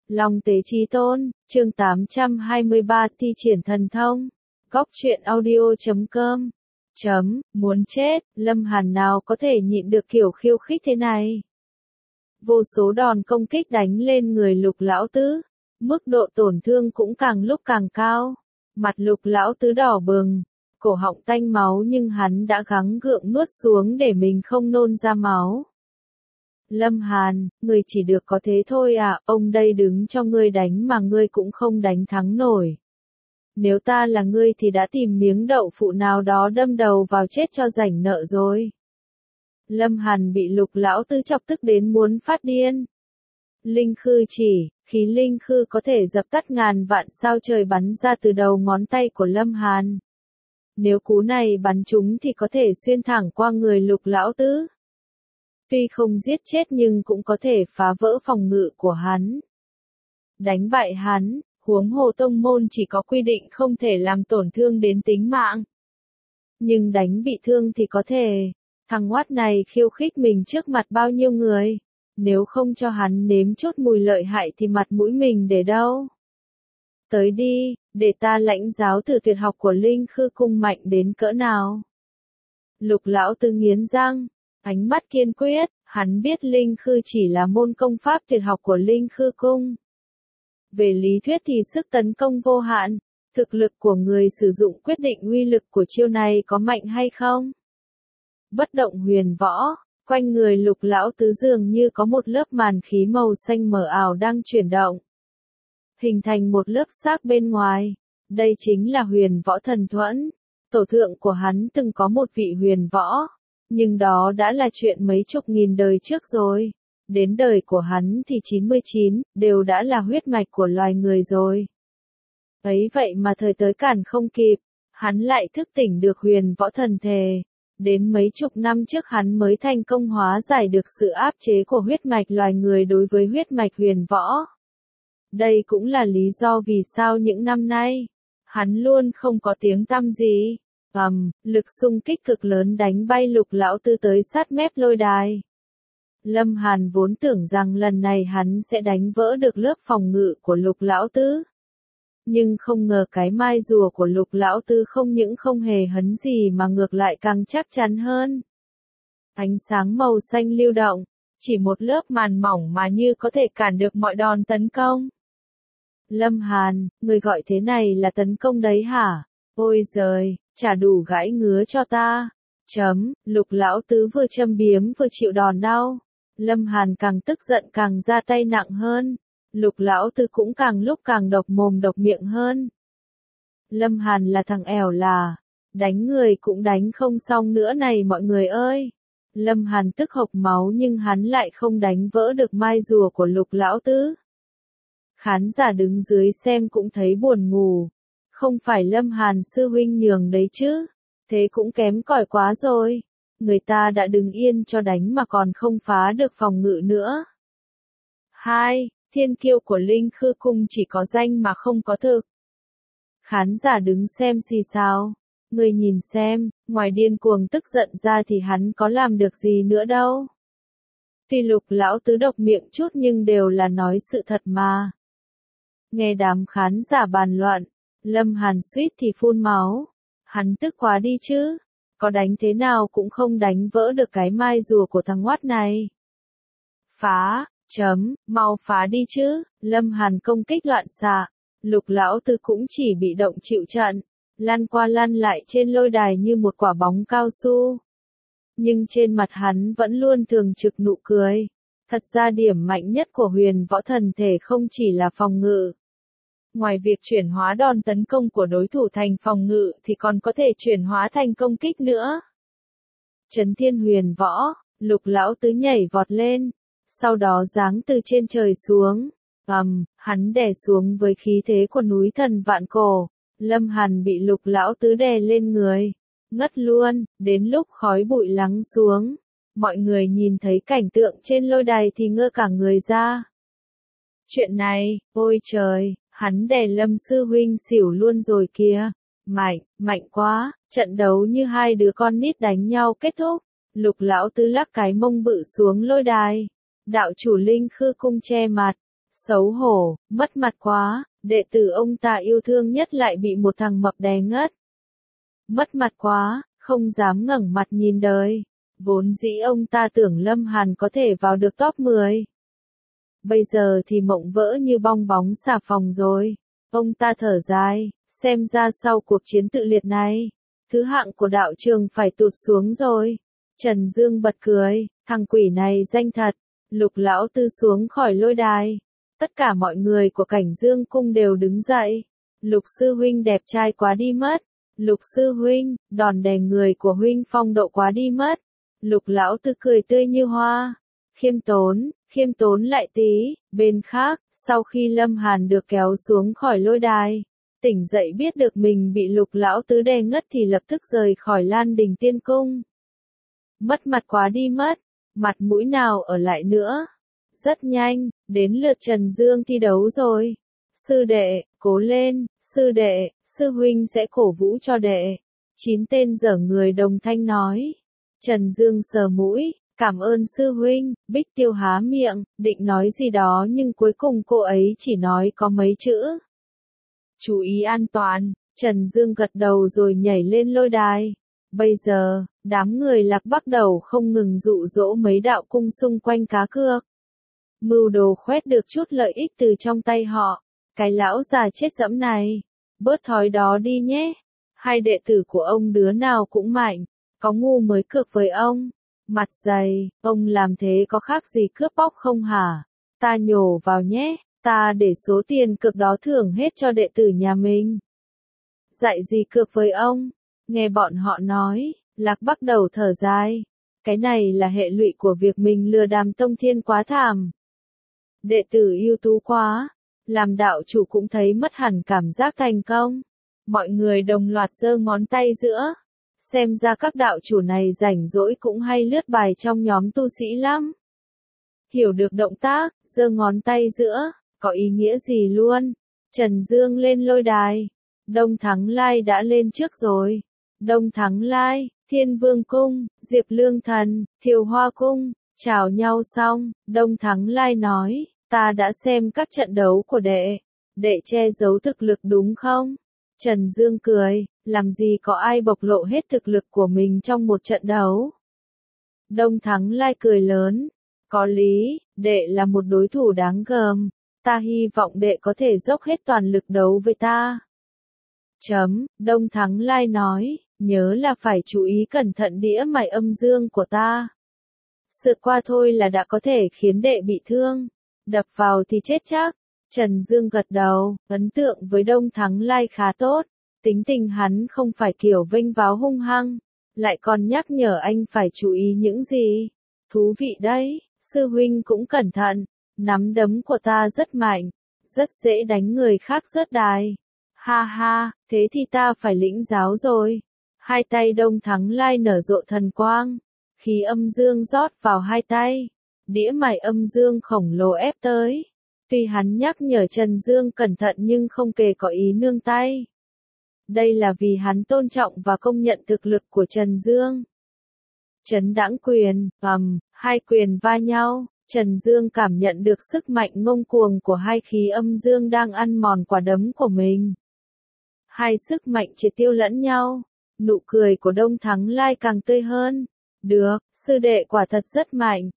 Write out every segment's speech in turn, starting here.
Long tế chí tôn, chương 823 thi triển thần thông. Góc truyện audio.com. Muốn chết, Lâm Hàn nào có thể nhịn được kiểu khiêu khích thế này. Vô số đòn công kích đánh lên người Lục lão tứ, mức độ tổn thương cũng càng lúc càng cao. Mặt Lục lão tứ đỏ bừng, cổ họng tanh máu nhưng hắn đã gắng gượng nuốt xuống để mình không nôn ra máu. Lâm Hàn, ngươi chỉ được có thế thôi à, ông đây đứng cho ngươi đánh mà ngươi cũng không đánh thắng nổi. Nếu ta là ngươi thì đã tìm miếng đậu phụ nào đó đâm đầu vào chết cho rảnh nợ rồi. Lâm Hàn bị Lục lão tứ chọc tức đến muốn phát điên. Linh khư chỉ, khí linh khư có thể dập tắt ngàn vạn sao trời bắn ra từ đầu ngón tay của Lâm Hàn. Nếu cú này bắn trúng thì có thể xuyên thẳng qua người Lục lão tứ. Tuy không giết chết nhưng cũng có thể phá vỡ phòng ngự của hắn. Đánh bại hắn, huống hồ tông môn chỉ có quy định không thể làm tổn thương đến tính mạng. Nhưng đánh bị thương thì có thể. Thằng oát này khiêu khích mình trước mặt bao nhiêu người. Nếu không cho hắn nếm chút mùi lợi hại thì mặt mũi mình để đâu. Tới đi, để ta lãnh giáo thử tuyệt học của Linh Khư Cung mạnh đến cỡ nào. Lục lão tứ nghiến răng, ánh mắt kiên quyết, hắn biết Linh Khư chỉ là môn công pháp tuyệt học của Linh Khư Cung. Về lý thuyết thì sức tấn công vô hạn, thực lực của người sử dụng quyết định uy lực của chiêu này có mạnh hay không. Bất động huyền võ, quanh người Lục lão tứ dường như có một lớp màn khí màu xanh mờ ảo đang chuyển động. Hình thành một lớp xác bên ngoài. Đây chính là huyền võ thần thuẫn. Tổ thượng của hắn từng có một vị huyền võ. Nhưng đó đã là chuyện mấy chục nghìn đời trước rồi. Đến đời của hắn thì 99, đều đã là huyết mạch của loài người rồi. Ấy vậy mà thời tới cản không kịp, hắn lại thức tỉnh được huyền võ thần thể. Đến mấy chục năm trước hắn mới thành công hóa giải được sự áp chế của huyết mạch loài người đối với huyết mạch huyền võ. Đây cũng là lý do vì sao những năm nay, hắn luôn không có tiếng tăm gì. Lực xung kích cực lớn đánh bay Lục lão tứ tới sát mép lôi đài. Lâm Hàn vốn tưởng rằng lần này hắn sẽ đánh vỡ được lớp phòng ngự của Lục lão tứ. Nhưng không ngờ cái mai rùa của Lục lão tứ không những không hề hấn gì mà ngược lại càng chắc chắn hơn. Ánh sáng màu xanh lưu động, chỉ một lớp màn mỏng mà như có thể cản được mọi đòn tấn công. Lâm Hàn, người gọi thế này là tấn công đấy hả? Ôi giời, chả đủ gãi ngứa cho ta. Lục lão tứ vừa châm biếm vừa chịu đòn đau. Lâm Hàn càng tức giận càng ra tay nặng hơn. Lục lão tứ cũng càng lúc càng độc mồm độc miệng hơn. Lâm Hàn là thằng ẻo là. Đánh người cũng đánh không xong nữa này mọi người ơi. Lâm Hàn tức hộc máu nhưng hắn lại không đánh vỡ được mai rùa của Lục lão tứ. Khán giả đứng dưới xem cũng thấy buồn ngủ. Không phải Lâm Hàn sư huynh nhường đấy chứ. Thế cũng kém cỏi quá rồi. Người ta đã đứng yên cho đánh mà còn không phá được phòng ngự nữa. 2. Thiên kiêu của Linh Khư Cung chỉ có danh mà không có thực. Khán giả đứng xem xì xào. Người nhìn xem, ngoài điên cuồng tức giận ra thì hắn có làm được gì nữa đâu. Tuy Lục lão tứ độc miệng chút nhưng đều là nói sự thật mà. Nghe đám khán giả bàn luận, Lâm Hàn suýt thì phun máu. Hắn tức quá đi chứ. Có đánh thế nào cũng không đánh vỡ được cái mai rùa của thằng oát này. Phá, mau phá đi chứ. Lâm Hàn công kích loạn xạ. Lục lão tứ cũng chỉ bị động chịu trận. Lăn qua lăn lại trên lôi đài như một quả bóng cao su. Nhưng trên mặt hắn vẫn luôn thường trực nụ cười. Thật ra điểm mạnh nhất của huyền võ thần thể không chỉ là phòng ngự. Ngoài việc chuyển hóa đòn tấn công của đối thủ thành phòng ngự thì còn có thể chuyển hóa thành công kích nữa. Chấn thiên huyền võ, Lục lão tứ nhảy vọt lên, sau đó giáng từ trên trời xuống. Hắn đè xuống với khí thế của núi thần vạn cổ. Lâm Hàn bị Lục lão tứ đè lên người, ngất luôn, đến lúc khói bụi lắng xuống. Mọi người nhìn thấy cảnh tượng trên lôi đài thì ngơ cả người ra. Chuyện này, ôi trời, hắn đè Lâm sư huynh xỉu luôn rồi kìa. Mạnh quá, trận đấu như hai đứa con nít đánh nhau kết thúc. Lục lão tứ lắc cái mông bự xuống lôi đài. Đạo chủ Linh Khư Cung che mặt, Xấu hổ, mất mặt quá, đệ tử ông ta yêu thương nhất lại bị một thằng mập đè ngất. Mất mặt quá, không dám ngẩng mặt nhìn đời. Vốn dĩ ông ta tưởng Lâm Hàn có thể vào được top 10. Bây giờ thì mộng vỡ như bong bóng xà phòng rồi. Ông ta thở dài, xem ra sau cuộc chiến tự liệt này, thứ hạng của đạo trường phải tụt xuống rồi. Trần Dương bật cười, thằng quỷ này danh thật. Lục lão tư xuống khỏi lôi đài. Tất cả mọi người của Cảnh Dương cung đều đứng dậy. Lục sư huynh đẹp trai quá đi mất. Lục sư huynh, đòn đè người của huynh phong độ quá đi mất. Lục lão tư cười tươi như hoa. Khiêm tốn lại tí. Bên khác, sau khi Lâm Hàn được kéo xuống khỏi lôi đài, tỉnh dậy biết được mình bị lục lão tứ đè ngất thì lập tức rời khỏi Lan Đình Tiên Cung. Mất mặt quá đi mất. Mặt mũi nào ở lại nữa. Rất nhanh, đến lượt Trần Dương thi đấu rồi. Sư đệ, cố lên, sư đệ, sư huynh sẽ cổ vũ cho đệ. 9 tên dở người đồng thanh nói. Trần Dương sờ mũi, cảm ơn sư huynh. Bích Tiêu há miệng, định nói gì đó nhưng cuối cùng cô ấy chỉ nói có mấy chữ. Chú ý an toàn. Trần Dương gật đầu rồi nhảy lên lôi đài. Bây giờ, đám người Lạc bắt đầu không ngừng dụ dỗ mấy đạo cung xung quanh cá cược. Mưu đồ khoét được chút lợi ích từ trong tay họ. Cái lão già chết dẫm này. Bớt thói đó đi nhé. Hai đệ tử của ông đứa nào cũng mạnh. Có ngu mới cược với ông. Mặt dày, ông làm thế có khác gì cướp bóc không hả? Ta nhổ vào nhé. Ta để số tiền cược đó thưởng hết cho đệ tử nhà mình. Dạy gì cược với ông? Nghe bọn họ nói, Lạc bắt đầu thở dài. Cái này là hệ lụy của việc mình lừa Đàm Tông Thiên quá thảm. Đệ tử ưu tú quá, làm đạo chủ cũng thấy mất hẳn cảm giác thành công. Mọi người đồng loạt giơ ngón tay giữa. Xem ra các đạo chủ này rảnh rỗi cũng hay lướt bài trong nhóm tu sĩ lắm. Hiểu được động tác, giơ ngón tay giữa, có ý nghĩa gì luôn. Trần Dương lên lôi đài. Đông Thắng Lai đã lên trước rồi. Đông Thắng Lai, Thiên Vương Cung, Diệp Lương Thần, Thiều Hoa Cung, chào nhau xong, Đông Thắng Lai nói, ta đã xem các trận đấu của đệ. Đệ che giấu thực lực đúng không? Trần Dương cười, làm gì có ai bộc lộ hết thực lực của mình trong một trận đấu. Đông Thắng Lai cười lớn, có lý, đệ là một đối thủ đáng gờm, ta hy vọng đệ có thể dốc hết toàn lực đấu với ta. Đông Thắng Lai nói, nhớ là phải chú ý cẩn thận đĩa mày âm dương của ta. Sượt qua thôi là đã có thể khiến đệ bị thương, đập vào thì chết chắc. Trần Dương gật đầu, ấn tượng với Đông Thắng Lai khá tốt, tính tình hắn không phải kiểu vênh váo hung hăng, lại còn nhắc nhở anh phải chú ý những gì. Thú vị đấy, sư huynh cũng cẩn thận, nắm đấm của ta rất mạnh, rất dễ đánh người khác rớt đài. Ha ha, thế thì ta phải lĩnh giáo rồi. Hai tay Đông Thắng Lai nở rộ thần quang, khí âm dương rót vào hai tay, đĩa mày âm dương khổng lồ ép tới. Tuy hắn nhắc nhở Trần Dương cẩn thận nhưng không kề có ý nương tay. Đây là vì hắn tôn trọng và công nhận thực lực của Trần Dương. Trấn Đãng quyền, hai quyền va nhau, Trần Dương cảm nhận được sức mạnh ngông cuồng của hai khí âm dương đang ăn mòn quả đấm của mình. Hai sức mạnh triệt tiêu lẫn nhau, nụ cười của Đông Thắng Lai càng tươi hơn. Được, sư đệ quả thật rất mạnh.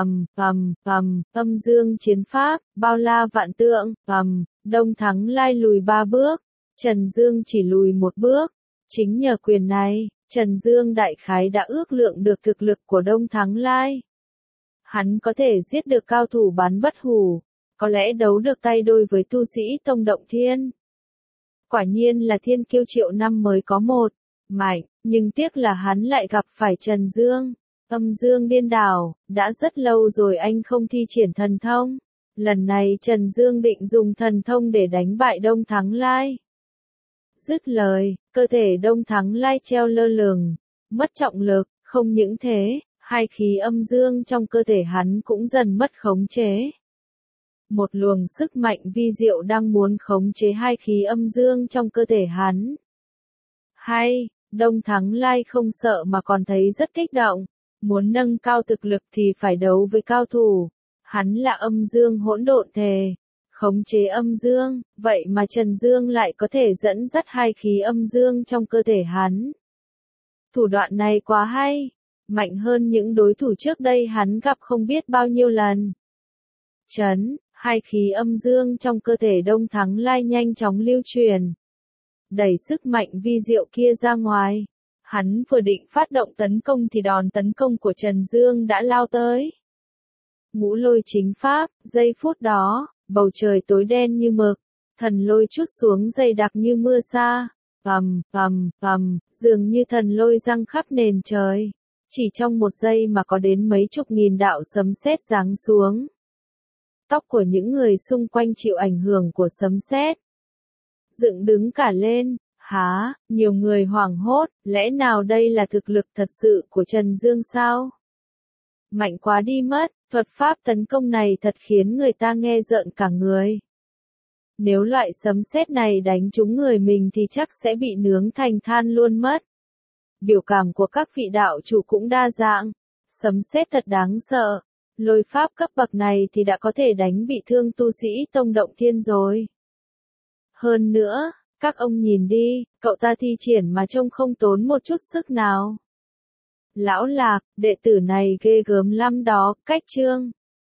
Âm dương chiến pháp, bao la vạn tượng, Đông Thắng Lai lùi 3 bước, Trần Dương chỉ lùi 1 bước. Chính nhờ quyền này, Trần Dương đại khái đã ước lượng được thực lực của Đông Thắng Lai. Hắn có thể giết được cao thủ bán bất hủ, có lẽ đấu được tay đôi với tu sĩ Tông Động Thiên. Quả nhiên là thiên kiêu triệu năm mới có một, mạnh, nhưng tiếc là hắn lại gặp phải Trần Dương. Âm dương điên đảo, đã rất lâu rồi anh không thi triển thần thông. Lần này Trần Dương định dùng thần thông để đánh bại Đông Thắng Lai. Dứt lời, cơ thể Đông Thắng Lai treo lơ lửng, mất trọng lực, không những thế, hai khí âm dương trong cơ thể hắn cũng dần mất khống chế. Một luồng sức mạnh vi diệu đang muốn khống chế hai khí âm dương trong cơ thể hắn. Hay, Đông Thắng Lai không sợ mà còn thấy rất kích động. Muốn nâng cao thực lực thì phải đấu với cao thủ. Hắn là âm dương hỗn độn thể, khống chế âm dương, vậy mà Trần Dương lại có thể dẫn dắt hai khí âm dương trong cơ thể hắn. Thủ đoạn này quá hay, mạnh hơn những đối thủ trước đây hắn gặp không biết bao nhiêu lần. Hai khí âm dương trong cơ thể Đông Thắng Lai nhanh chóng lưu truyền, đẩy sức mạnh vi diệu kia ra ngoài. Hắn vừa định phát động tấn công thì đòn tấn công của Trần Dương đã lao tới. Ngũ lôi chính pháp, giây phút đó, bầu trời tối đen như mực, thần lôi trút xuống dày đặc như mưa sa, dường như thần lôi giăng khắp nền trời. Chỉ trong một giây mà có đến mấy chục nghìn đạo sấm sét giáng xuống. Tóc của những người xung quanh chịu ảnh hưởng của sấm sét dựng đứng cả lên. Nhiều người hoảng hốt, lẽ nào đây là thực lực thật sự của Trần Dương sao? Mạnh quá đi mất, thuật pháp tấn công này thật khiến người ta nghe rợn cả người. Nếu loại sấm sét này đánh trúng người mình thì chắc sẽ bị nướng thành than luôn mất. Biểu cảm của các vị đạo chủ cũng đa dạng. Sấm sét thật đáng sợ. Lôi pháp cấp bậc này thì đã có thể đánh bị thương tu sĩ tông Động Thiên rồi. Hơn nữa, các ông nhìn đi, cậu ta thi triển mà trông không tốn một chút sức nào. Lão Lạc, đệ tử này ghê gớm lắm đó, cách chương.